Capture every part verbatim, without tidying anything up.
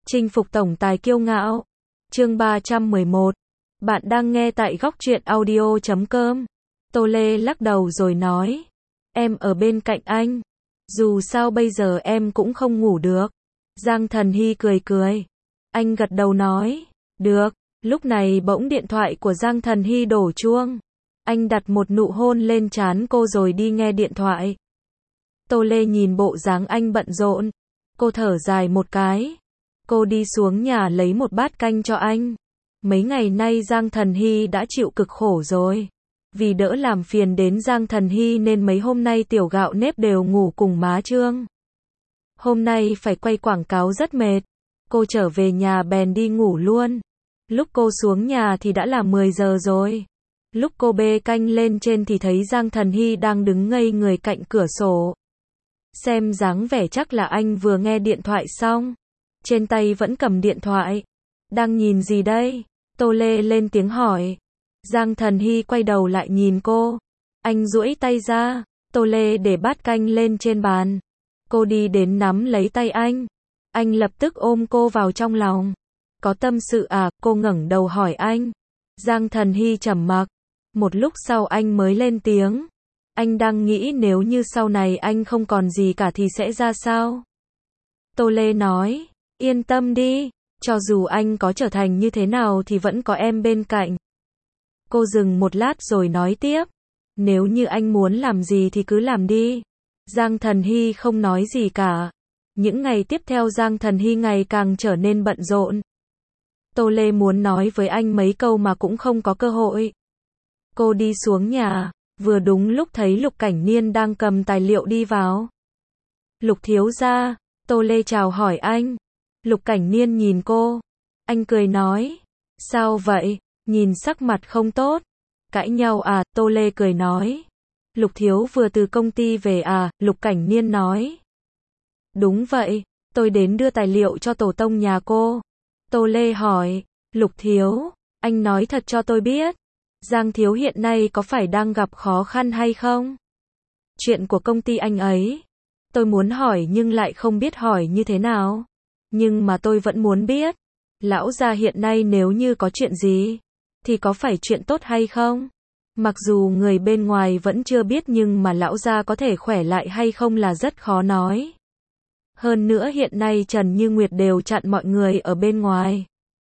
Chinh phục tổng tài kiêu ngạo. Chương ba trăm mười một. Bạn đang nghe tại góc truyện audio chấm com. Tô Lê lắc đầu rồi nói. Em ở bên cạnh anh. Dù sao bây giờ em cũng không ngủ được. Giang Thần Hy cười cười. Anh gật đầu nói. Được. Lúc này bỗng điện thoại của Giang Thần Hy đổ chuông. Anh đặt một nụ hôn lên trán cô rồi đi nghe điện thoại. Tô Lê nhìn bộ dáng anh bận rộn. Cô thở dài một cái. Cô đi xuống nhà lấy một bát canh cho anh. Mấy ngày nay Giang Thần Hy đã chịu cực khổ rồi. Vì đỡ làm phiền đến Giang Thần Hy nên mấy hôm nay tiểu gạo nếp đều ngủ cùng má Trương. Hôm nay phải quay quảng cáo rất mệt. Cô trở về nhà bèn đi ngủ luôn. Lúc cô xuống nhà thì đã là mười giờ rồi. Lúc cô bê canh lên trên thì thấy Giang Thần Hy đang đứng ngây người cạnh cửa sổ. Xem dáng vẻ chắc là anh vừa nghe điện thoại xong. Trên tay vẫn cầm điện thoại. Đang nhìn gì đây? Tô Lê lên tiếng hỏi. Giang Thần Hy quay đầu lại nhìn cô. Anh duỗi tay ra. Tô Lê để bát canh lên trên bàn. Cô đi đến nắm lấy tay anh. Anh lập tức ôm cô vào trong lòng. Có tâm sự à? Cô ngẩng đầu hỏi anh. Giang Thần Hy trầm mặc. Một lúc sau anh mới lên tiếng. Anh đang nghĩ nếu như sau này anh không còn gì cả thì sẽ ra sao? Tô Lê nói. Yên tâm đi. Cho dù anh có trở thành như thế nào thì vẫn có em bên cạnh. Cô dừng một lát rồi nói tiếp. Nếu như anh muốn làm gì thì cứ làm đi. Giang Thần Hy không nói gì cả. Những ngày tiếp theo Giang Thần Hy ngày càng trở nên bận rộn. Tô Lê muốn nói với anh mấy câu mà cũng không có cơ hội. Cô đi xuống nhà, vừa đúng lúc thấy Lục Cảnh Niên đang cầm tài liệu đi vào. Lục thiếu gia, Tô Lê chào hỏi anh. Lục Cảnh Niên nhìn cô. Anh cười nói. Sao vậy? Nhìn sắc mặt không tốt. Cãi nhau à? Tô Lê cười nói. Lục thiếu vừa từ công ty về à? Lục Cảnh Niên nói. Đúng vậy, tôi đến đưa tài liệu cho tổ tông nhà cô. Tô Lê hỏi. Lục thiếu, anh nói thật cho tôi biết. Giang thiếu hiện nay có phải đang gặp khó khăn hay không? Chuyện của công ty anh ấy. Tôi muốn hỏi nhưng lại không biết hỏi như thế nào. Nhưng mà tôi vẫn muốn biết. Lão gia hiện nay nếu như có chuyện gì, thì có phải chuyện tốt hay không? Mặc dù người bên ngoài vẫn chưa biết nhưng mà lão gia có thể khỏe lại hay không là rất khó nói. Hơn nữa hiện nay Trần Như Nguyệt đều chặn mọi người ở bên ngoài.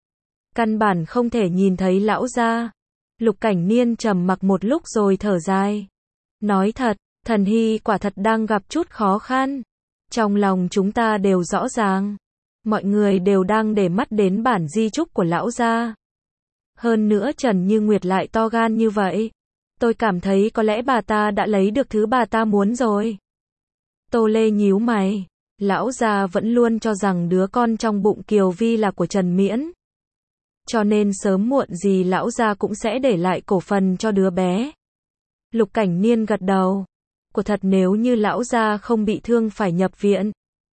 Căn bản không thể nhìn thấy lão gia. Lục Cảnh Niên trầm mặc một lúc rồi thở dài. Nói thật, Thần Hy quả thật đang gặp chút khó khăn. Trong lòng chúng ta đều rõ ràng. Mọi người đều đang để mắt đến bản di chúc của lão gia. Hơn nữa Trần Như Nguyệt lại to gan như vậy. Tôi cảm thấy có lẽ bà ta đã lấy được thứ bà ta muốn rồi. Tô Lê nhíu mày. Lão gia vẫn luôn cho rằng đứa con trong bụng Kiều Vi là của Trần Miễn. Cho nên sớm muộn gì lão gia cũng sẽ để lại cổ phần cho đứa bé. Lục Cảnh Niên gật đầu. Của thật nếu như lão gia không bị thương phải nhập viện.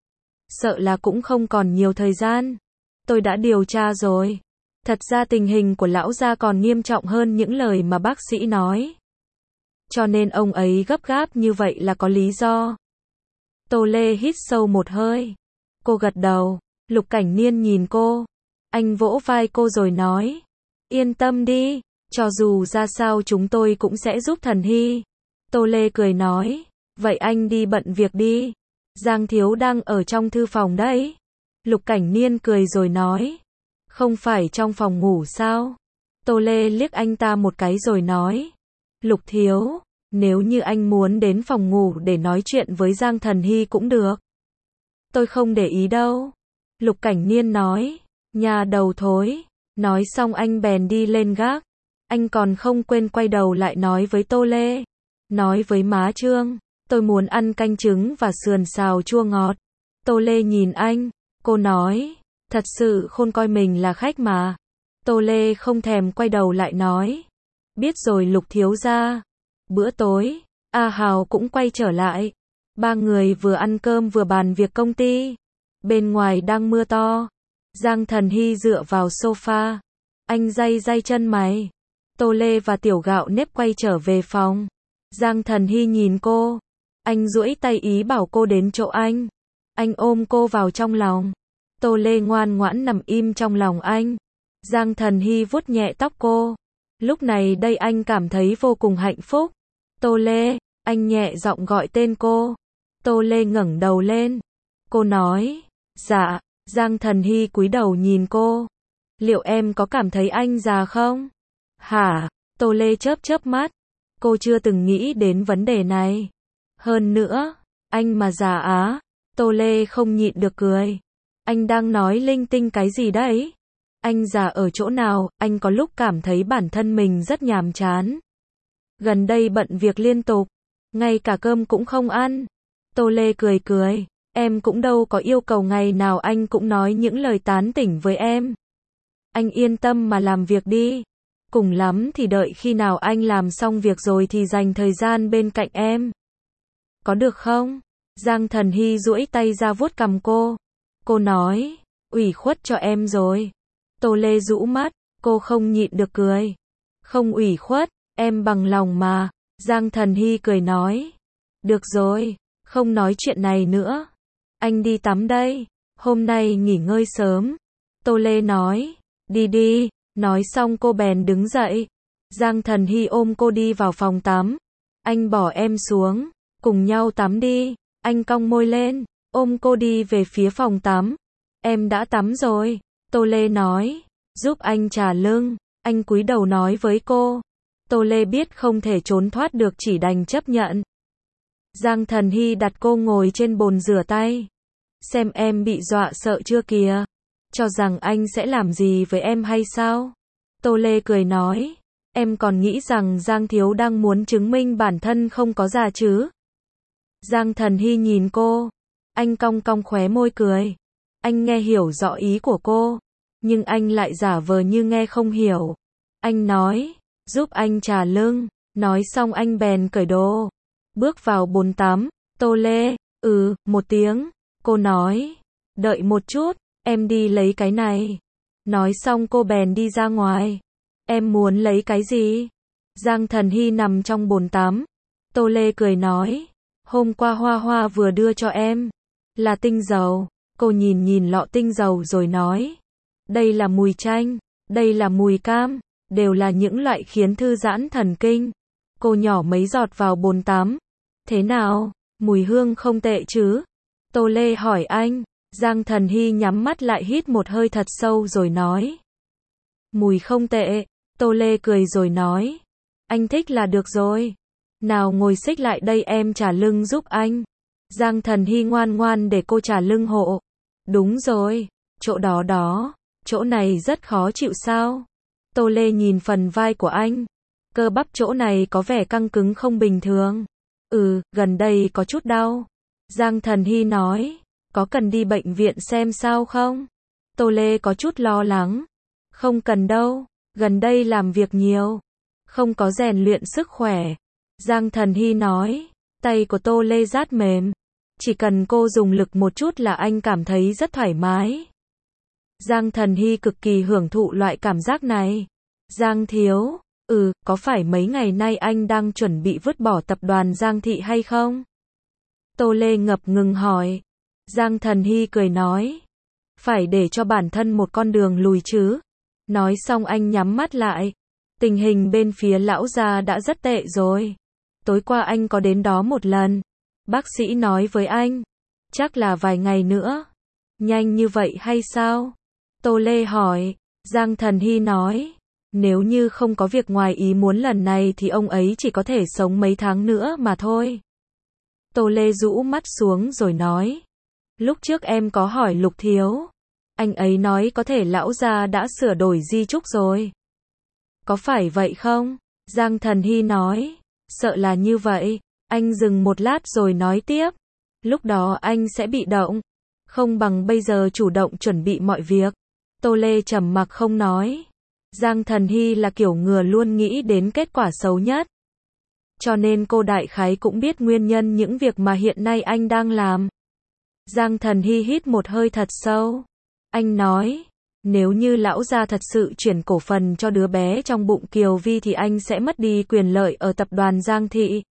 Sợ là cũng không còn nhiều thời gian. Tôi đã điều tra rồi. Thật ra tình hình của lão gia còn nghiêm trọng hơn những lời mà bác sĩ nói. Cho nên ông ấy gấp gáp như vậy là có lý do. Tô Lê hít sâu một hơi. Cô gật đầu. Lục Cảnh Niên nhìn cô. Anh vỗ vai cô rồi nói. Yên tâm đi. Cho dù ra sao chúng tôi cũng sẽ giúp Thần Hy. Tô Lê cười nói. Vậy anh đi bận việc đi. Giang thiếu đang ở trong thư phòng đấy. Lục Cảnh Niên cười rồi nói. Không phải trong phòng ngủ sao? Tô Lê liếc anh ta một cái rồi nói. Lục thiếu, nếu như anh muốn đến phòng ngủ để nói chuyện với Giang Thần Hy cũng được. Tôi không để ý đâu. Lục Cảnh Niên nói. Nhà đầu thối. Nói xong anh bèn đi lên gác. Anh còn không quên quay đầu lại nói với Tô Lê. Nói với má Trương. Tôi muốn ăn canh trứng và sườn xào chua ngọt. Tô Lê nhìn anh. Cô nói. Thật sự khôn coi mình là khách mà. Tô Lê không thèm quay đầu lại nói. Biết rồi Lục thiếu gia. Bữa tối, A Hào cũng quay trở lại. Ba người vừa ăn cơm vừa bàn việc công ty. Bên ngoài đang mưa to. Giang Thần Hy dựa vào sofa. Anh day day chân mày. Tô Lê và tiểu gạo nếp quay trở về phòng. Giang Thần Hy nhìn cô. Anh duỗi tay ý bảo cô đến chỗ anh. Anh ôm cô vào trong lòng. Tô Lê ngoan ngoãn nằm im trong lòng anh. Giang Thần Hy vuốt nhẹ tóc cô. Lúc này đây anh cảm thấy vô cùng hạnh phúc. Tô Lê, anh nhẹ giọng gọi tên cô. Tô Lê ngẩng đầu lên. Cô nói, dạ. Giang Thần Hy cúi đầu nhìn cô. Liệu em có cảm thấy anh già không? Hả? Tô Lê chớp chớp mắt. Cô chưa từng nghĩ đến vấn đề này. Hơn nữa, anh mà già á. Tô Lê không nhịn được cười. Anh đang nói linh tinh cái gì đấy? Anh già ở chỗ nào? Anh có lúc cảm thấy bản thân mình rất nhàm chán. Gần đây bận việc liên tục, ngay cả cơm cũng không ăn. Tô Lê cười cười. Em cũng đâu có yêu cầu ngày nào anh cũng nói những lời tán tỉnh với em. Anh yên tâm mà làm việc đi. Cùng lắm thì đợi khi nào anh làm xong việc rồi thì dành thời gian bên cạnh em. Có được không? Giang Thần Hy duỗi tay ra vuốt cằm cô. Cô nói, ủy khuất cho em rồi. Tô Lê rũ mắt, cô không nhịn được cười. Không ủy khuất, em bằng lòng mà. Giang Thần Hy cười nói. Được rồi, không nói chuyện này nữa. Anh đi tắm đây, hôm nay nghỉ ngơi sớm. Tô Lê nói, đi đi, nói xong cô bèn đứng dậy. Giang Thần Hy ôm cô đi vào phòng tắm. Anh bỏ em xuống, cùng nhau tắm đi. Anh cong môi lên, ôm cô đi về phía phòng tắm. Em đã tắm rồi, Tô Lê nói, giúp anh chà lưng. Anh cúi đầu nói với cô. Tô Lê biết không thể trốn thoát được chỉ đành chấp nhận. Giang Thần Hy đặt cô ngồi trên bồn rửa tay. Xem em bị dọa sợ chưa kìa. Cho rằng anh sẽ làm gì với em hay sao? Tô Lê cười nói. Em còn nghĩ rằng Giang Thiếu đang muốn chứng minh bản thân không có già chứ? Giang Thần Hy nhìn cô. Anh cong cong khóe môi cười. Anh nghe hiểu rõ ý của cô. Nhưng anh lại giả vờ như nghe không hiểu. Anh nói. Giúp anh chà lưng. Nói xong anh bèn cởi đồ. Bước vào bồn tắm. Tô Lê. Ừ, một tiếng. Cô nói. Đợi một chút. Em đi lấy cái này. Nói xong cô bèn đi ra ngoài. Em muốn lấy cái gì? Giang Thần Hy nằm trong bồn tắm. Tô Lê cười nói. Hôm qua Hoa Hoa vừa đưa cho em. Là tinh dầu. Cô nhìn nhìn lọ tinh dầu rồi nói. Đây là mùi chanh. Đây là mùi cam. Đều là những loại khiến thư giãn thần kinh. Cô nhỏ mấy giọt vào bồn tắm. Thế nào? Mùi hương không tệ chứ? Tô Lê hỏi anh. Giang Thần Hy nhắm mắt lại hít một hơi thật sâu rồi nói. Mùi không tệ. Tô Lê cười rồi nói. Anh thích là được rồi. Nào ngồi xích lại đây em trả lưng giúp anh. Giang Thần Hy ngoan ngoan để cô trả lưng hộ. Đúng rồi. Chỗ đó đó. Chỗ này rất khó chịu sao? Tô Lê nhìn phần vai của anh. Cơ bắp chỗ này có vẻ căng cứng không bình thường. Ừ, gần đây có chút đau. Giang Thần Hy nói. Có cần đi bệnh viện xem sao không? Tô Lê có chút lo lắng. Không cần đâu. Gần đây làm việc nhiều. Không có rèn luyện sức khỏe. Giang Thần Hy nói. Tay của Tô Lê rát mềm. Chỉ cần cô dùng lực một chút là anh cảm thấy rất thoải mái. Giang Thần Hy cực kỳ hưởng thụ loại cảm giác này. Giang Thiếu. Ừ, có phải mấy ngày nay anh đang chuẩn bị vứt bỏ tập đoàn Giang Thị hay không? Tô Lê ngập ngừng hỏi. Giang Thần Hy cười nói. Phải để cho bản thân một con đường lùi chứ. Nói xong anh nhắm mắt lại. Tình hình bên phía lão gia đã rất tệ rồi. Tối qua anh có đến đó một lần. Bác sĩ nói với anh. Chắc là vài ngày nữa. Nhanh như vậy hay sao? Tô Lê hỏi. Giang Thần Hy nói. Nếu như không có việc ngoài ý muốn lần này thì ông ấy chỉ có thể sống mấy tháng nữa mà thôi. Tô Lê rũ mắt xuống rồi nói. Lúc trước em có hỏi Lục Thiếu. Anh ấy nói có thể lão gia đã sửa đổi di chúc rồi. Có phải vậy không? Giang Thần Hy nói. Sợ là như vậy. Anh dừng một lát rồi nói tiếp. Lúc đó anh sẽ bị động. Không bằng bây giờ chủ động chuẩn bị mọi việc. Tô Lê trầm mặc không nói. Giang Thần Hy là kiểu người luôn nghĩ đến kết quả xấu nhất. Cho nên cô đại khái cũng biết nguyên nhân những việc mà hiện nay anh đang làm. Giang Thần Hy hít một hơi thật sâu. Anh nói, nếu như lão gia thật sự chuyển cổ phần cho đứa bé trong bụng Kiều Vi thì anh sẽ mất đi quyền lợi ở tập đoàn Giang Thị.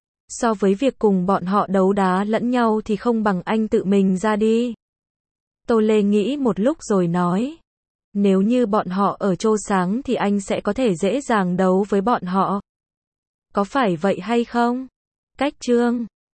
So với việc cùng bọn họ đấu đá lẫn nhau thì không bằng anh tự mình ra đi. Tô Lê nghĩ một lúc rồi nói. Nếu như bọn họ ở Chô Sáng thì anh sẽ có thể dễ dàng đấu với bọn họ. Có phải vậy hay không? Cách Trương